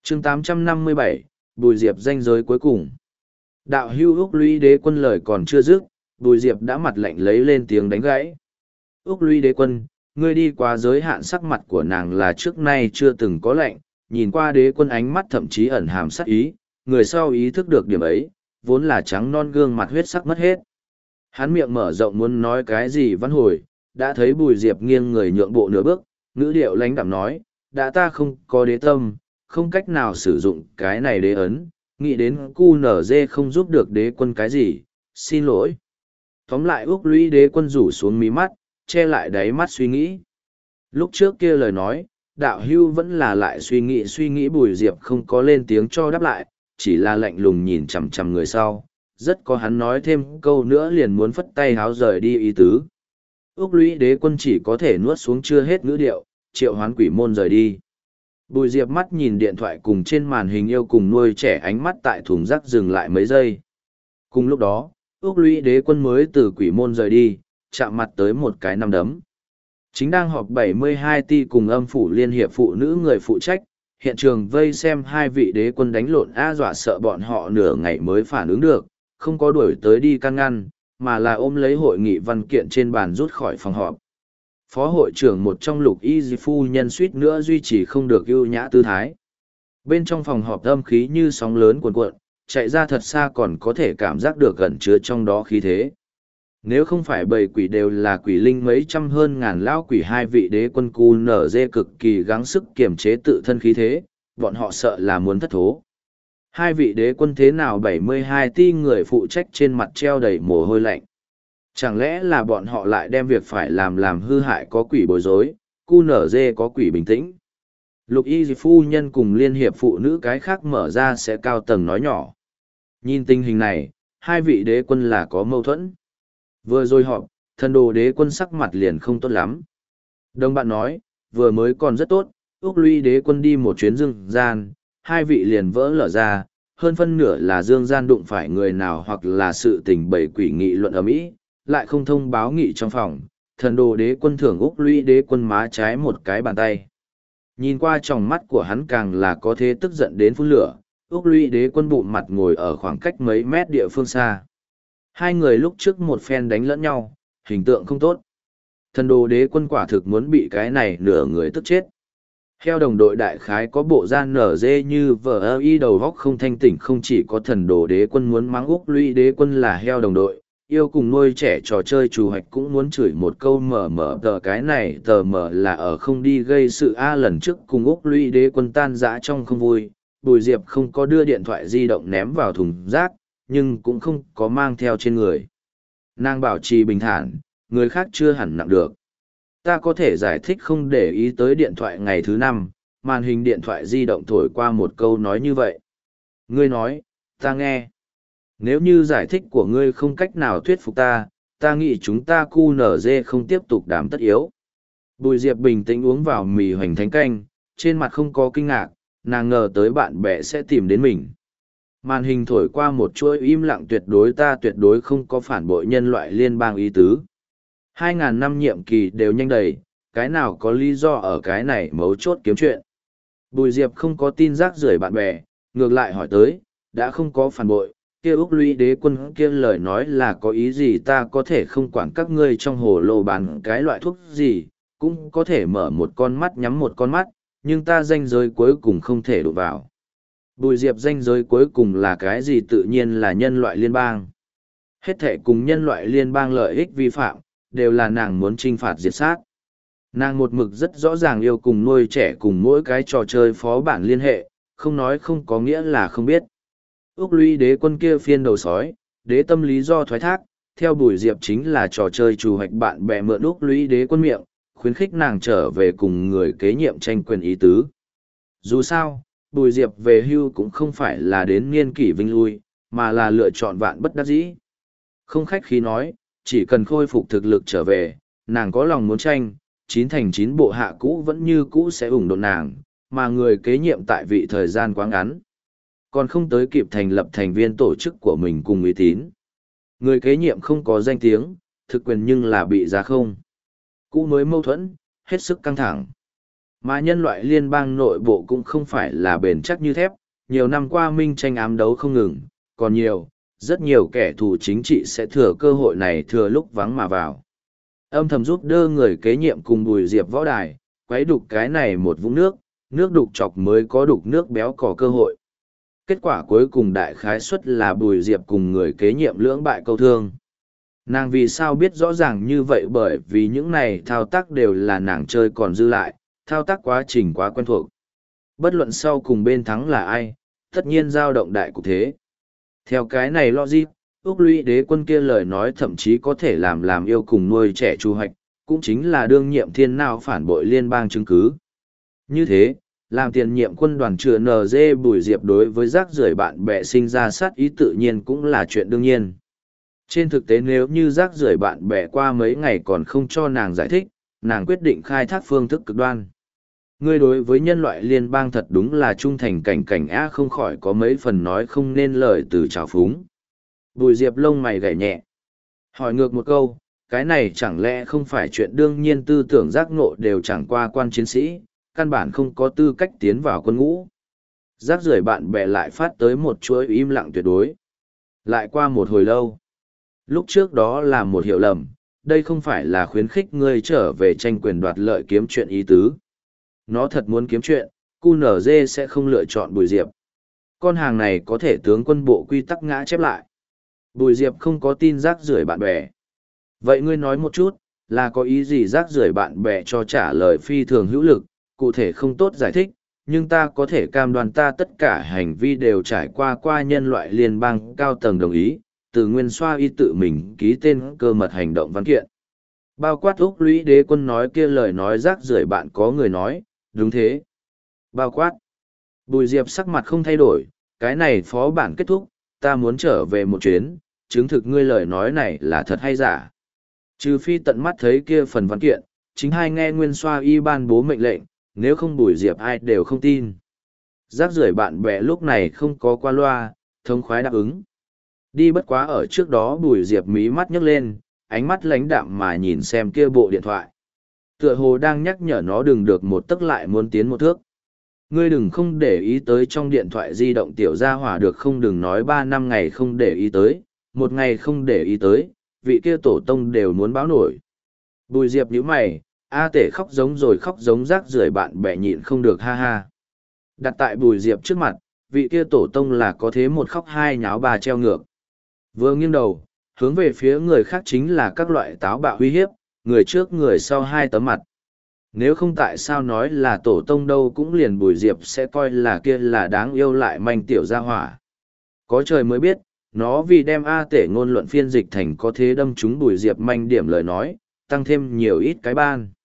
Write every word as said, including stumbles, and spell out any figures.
chương tám trăm năm mươi bảy, Bùi Diệp danh giới cuối cùng. Đạo hưu Úc Lũy Đế Quân lời còn chưa dứt, Bùi Diệp đã mặt lạnh lấy lên tiếng đánh gãy. Úc Lũy Đế Quân, ngươi đi quá giới hạn, sắc mặt của nàng là trước nay chưa từng có lạnh, nhìn qua Đế Quân ánh mắt thậm chí ẩn hàm sát ý, người sau ý thức được điểm ấy, vốn là trắng non gương mặt huyết sắc mất hết. Hắn miệng mở rộng muốn nói cái gì văn hồi, đã thấy Bùi Diệp nghiêng người nhượng bộ nửa bước, ngữ điệu lãnh đạm nói, đã ta không có đế tâm, không cách nào sử dụng cái này đế ấn, nghĩ đến cu nở dê không giúp được Đế Quân cái gì, xin lỗi. Tóm lại Úc Lũy Đế Quân rủ xuống mí mắt, che lại đáy mắt suy nghĩ. Lúc trước kia lời nói, đạo hưu vẫn là lại suy nghĩ suy nghĩ. Bùi Diệp không có lên tiếng cho đáp lại, chỉ là lạnh lùng nhìn chằm chằm người sau, rất có hắn nói thêm câu nữa liền muốn phất tay háo rời đi ý tứ. Úc Lũy Đế Quân chỉ có thể nuốt xuống chưa hết ngữ điệu, triệu hoán quỷ môn rời đi. Bùi Diệp mắt nhìn điện thoại cùng trên màn hình yêu cùng nuôi trẻ, ánh mắt tại thùng rác dừng lại mấy giây. Cùng lúc đó, Úc Lũy Đế Quân mới từ quỷ môn rời đi, chạm mặt tới một cái nắm đấm. Chính đang họp bảy mươi hai ti cùng âm phủ liên hiệp phụ nữ người phụ trách, hiện trường vây xem hai vị đế quân đánh lộn a dọa sợ bọn họ nửa ngày mới phản ứng được, không có đuổi tới đi can ngăn, mà là ôm lấy hội nghị văn kiện trên bàn rút khỏi phòng họp. Phó hội trưởng một trong Lục Y Di phu nhân suýt nữa duy trì không được ưu nhã tư thái. Bên trong phòng họp âm khí như sóng lớn cuồn cuộn, chạy ra thật xa còn có thể cảm giác được gần chứa trong đó khí thế. Nếu không phải bầy quỷ đều là quỷ linh mấy trăm hơn ngàn lão quỷ, hai vị đế quân cu nở dê cực kỳ gắng sức kiềm chế tự thân khí thế, bọn họ sợ là muốn thất thố. Hai vị đế quân thế nào bảy mươi hai ti người phụ trách trên mặt treo đầy mồ hôi lạnh. Chẳng lẽ là bọn họ lại đem việc phải làm làm hư hại có quỷ bối rối, cu nở dê có quỷ bình tĩnh. Lục Y phu nhân cùng liên hiệp phụ nữ cái khác mở ra sẽ cao tầng nói nhỏ. Nhìn tình hình này, hai vị đế quân là có mâu thuẫn. Vừa rồi họp, thần đồ đế quân sắc mặt liền không tốt lắm. Đồng bạn nói, vừa mới còn rất tốt, Úc Lũy Đế Quân đi một chuyến dương gian, hai vị liền vỡ lở ra, hơn phân nửa là dương gian đụng phải người nào hoặc là sự tình bầy quỷ nghị luận ở mỹ, lại không thông báo nghị trong phòng. Thần đồ đế quân thưởng Úc Lũy Đế Quân má trái một cái bàn tay. Nhìn qua tròng mắt của hắn càng là có thế tức giận đến phun lửa, Úc Lũy Đế Quân bụng mặt ngồi ở khoảng cách mấy mét địa phương xa. Hai người lúc trước một phen đánh lẫn nhau, hình tượng không tốt. Thần đồ đế quân quả thực muốn bị cái này nửa người tức chết. Heo đồng đội đại khái có bộ gian nở dê như vờ ơ y đầu góc không thanh tỉnh, không chỉ có thần đồ đế quân muốn mắng Úc Lũy Đế Quân là heo đồng đội, yêu cùng nuôi trẻ trò chơi trù hoạch cũng muốn chửi một câu mở mở tờ cái này tờ mở là ở không đi gây sự a. Lần trước cùng Úc Lũy Đế Quân tan rã trong không vui, Bùi Diệp không có đưa điện thoại di động ném vào thùng rác, nhưng cũng không có mang theo trên người. Nàng bảo trì bình thản, người khác chưa hẳn nặng được. Ta có thể giải thích không để ý tới điện thoại ngày thứ năm, màn hình điện thoại di động thổi qua một câu nói như vậy. Ngươi nói, ta nghe. Nếu như giải thích của ngươi không cách nào thuyết phục ta, ta nghĩ chúng ta cu nở dê không tiếp tục đám tất yếu. Bùi Diệp bình tĩnh uống vào mì hoành thánh canh, trên mặt không có kinh ngạc, nàng ngờ tới bạn bè sẽ tìm đến mình. Màn hình thổi qua một chuỗi im lặng, tuyệt đối ta tuyệt đối không có phản bội nhân loại liên bang ý tứ. Hai ngàn năm nhiệm kỳ đều nhanh đầy, cái nào có lý do ở cái này mấu chốt kiếm chuyện. Bùi Diệp không có tin rác rưởi bạn bè, ngược lại hỏi tới, đã không có phản bội, kia Úc Lũy Đế Quân kia lời nói là có ý gì? Ta có thể không quản các ngươi trong hồ lô bán cái loại thuốc gì, cũng có thể mở một con mắt nhắm một con mắt, nhưng ta ranh giới cuối cùng không thể đụng vào. Bùi Diệp ranh giới cuối cùng là cái gì? Tự nhiên là nhân loại liên bang. Hết thể cùng nhân loại liên bang lợi ích vi phạm, đều là nàng muốn trinh phạt diệt sát. Nàng một mực rất rõ ràng yêu cùng nuôi trẻ cùng mỗi cái trò chơi phó bản liên hệ, không nói không có nghĩa là không biết. Úc Lũy Đế Quân kia phiên đầu sói, đế tâm lý do thoái thác, theo Bùi Diệp chính là trò chơi trù hoạch bạn bè mượn Úc Lũy Đế Quân miệng, khuyến khích nàng trở về cùng người kế nhiệm tranh quyền ý tứ. Dù sao, Bùi Diệp về hưu cũng không phải là đến niên kỷ vinh lui, mà là lựa chọn vạn bất đắc dĩ. Không khách khí nói, chỉ cần khôi phục thực lực trở về, nàng có lòng muốn tranh, chín thành chín bộ hạ cũ vẫn như cũ sẽ ủng hộ nàng, mà người kế nhiệm tại vị thời gian quá ngắn, còn không tới kịp thành lập thành viên tổ chức của mình cùng uy tín. Người kế nhiệm không có danh tiếng, thực quyền nhưng là bị giá không. Cũ mới mâu thuẫn, hết sức căng thẳng. Mà nhân loại liên bang nội bộ cũng không phải là bền chắc như thép, nhiều năm qua minh tranh ám đấu không ngừng, còn nhiều, rất nhiều kẻ thù chính trị sẽ thừa cơ hội này thừa lúc vắng mà vào. Âm thầm giúp đỡ người kế nhiệm cùng Bùi Diệp võ đài, quấy đục cái này một vũng nước, nước đục chọc mới có đục nước béo có cơ hội. Kết quả cuối cùng đại khái suất là Bùi Diệp cùng người kế nhiệm lưỡng bại câu thương. Nàng vì sao biết rõ ràng như vậy, bởi vì những này thao tác đều là nàng chơi còn dư lại, thao tác quá trình quá quen thuộc. Bất luận sau cùng bên thắng là ai, tất nhiên dao động đại cục thế. Theo cái này logic, Úc Lũy Đế Quân kia lời nói thậm chí có thể làm làm yêu cùng nuôi trẻ chu hoạch, cũng chính là đương nhiệm thiên nào phản bội liên bang chứng cứ. Như thế, làm tiền nhiệm quân đoàn chữa en giê Bùi Diệp đối với rác rưởi bạn bè sinh ra sát ý tự nhiên cũng là chuyện đương nhiên. Trên thực tế nếu như rác rưởi bạn bè qua mấy ngày còn không cho nàng giải thích, nàng quyết định khai thác phương thức cực đoan. Ngươi đối với nhân loại liên bang thật đúng là trung thành cảnh cảnh á, không khỏi có mấy phần nói không nên lời từ trào phúng. Bùi Diệp lông mày gảy nhẹ. Hỏi ngược một câu, cái này chẳng lẽ không phải chuyện đương nhiên, tư tưởng giác ngộ đều chẳng qua quan chiến sĩ, căn bản không có tư cách tiến vào quân ngũ. Rác rưởi bạn bè lại phát tới một chuỗi im lặng tuyệt đối. Lại qua một hồi lâu. Lúc trước đó là một hiểu lầm, đây không phải là khuyến khích ngươi trở về tranh quyền đoạt lợi kiếm chuyện ý tứ. Nó thật muốn kiếm chuyện, cu en giê sẽ không lựa chọn Bùi Diệp. Con hàng này có thể tướng quân bộ quy tắc ngã chép lại. Bùi Diệp không có tin rác rưởi bạn bè. Vậy ngươi nói một chút, là có ý gì rác rưởi bạn bè cho trả lời phi thường hữu lực, cụ thể không tốt giải thích, nhưng ta có thể cam đoan ta tất cả hành vi đều trải qua qua nhân loại liên bang cao tầng đồng ý, từ Nguyên Xoa y tự mình ký tên cơ mật hành động văn kiện. Bao quát Úc Lũy Đế Quân nói kia lời nói rác rưởi bạn có người nói, đúng thế. Bao quát. Bùi Diệp sắc mặt không thay đổi, cái này phó bản kết thúc, ta muốn trở về một chuyến, chứng thực ngươi lời nói này là thật hay giả. Trừ phi tận mắt thấy kia phần văn kiện, chính hai nghe Nguyên Xoa y ban bố mệnh lệnh, nếu không Bùi Diệp ai đều không tin. Rác rưởi bạn bè lúc này không có qua loa, thống khoái đáp ứng. Đi bất quá ở trước đó Bùi Diệp mí mắt nhấc lên, ánh mắt lãnh đạm mà nhìn xem kia bộ điện thoại. Tựa hồ đang nhắc nhở nó đừng được một tấc lại muốn tiến một thước. Ngươi đừng không để ý tới trong điện thoại di động tiểu gia hỏa được không, đừng nói ba năm ngày không để ý tới, một ngày không để ý tới, vị kia tổ tông đều muốn báo nổi. Bùi Diệp nhíu mày, A Tể khóc giống rồi khóc giống rác rưởi bạn bè nhịn không được ha ha. Đặt tại Bùi Diệp trước mặt, vị kia tổ tông là có thế một khóc hai nháo bà treo ngược. Vừa nghiêng đầu, hướng về phía người khác chính là các loại táo bạo uy hiếp, người trước người sau hai tấm mặt. Nếu không tại sao nói là tổ tông đâu, cũng liền Bùi Diệp sẽ coi là kia là đáng yêu lại manh tiểu gia hỏa. Có trời mới biết, nó vì đem A Tể ngôn luận phiên dịch thành có thế đâm trúng Bùi Diệp manh điểm lời nói, tăng thêm nhiều ít cái ban.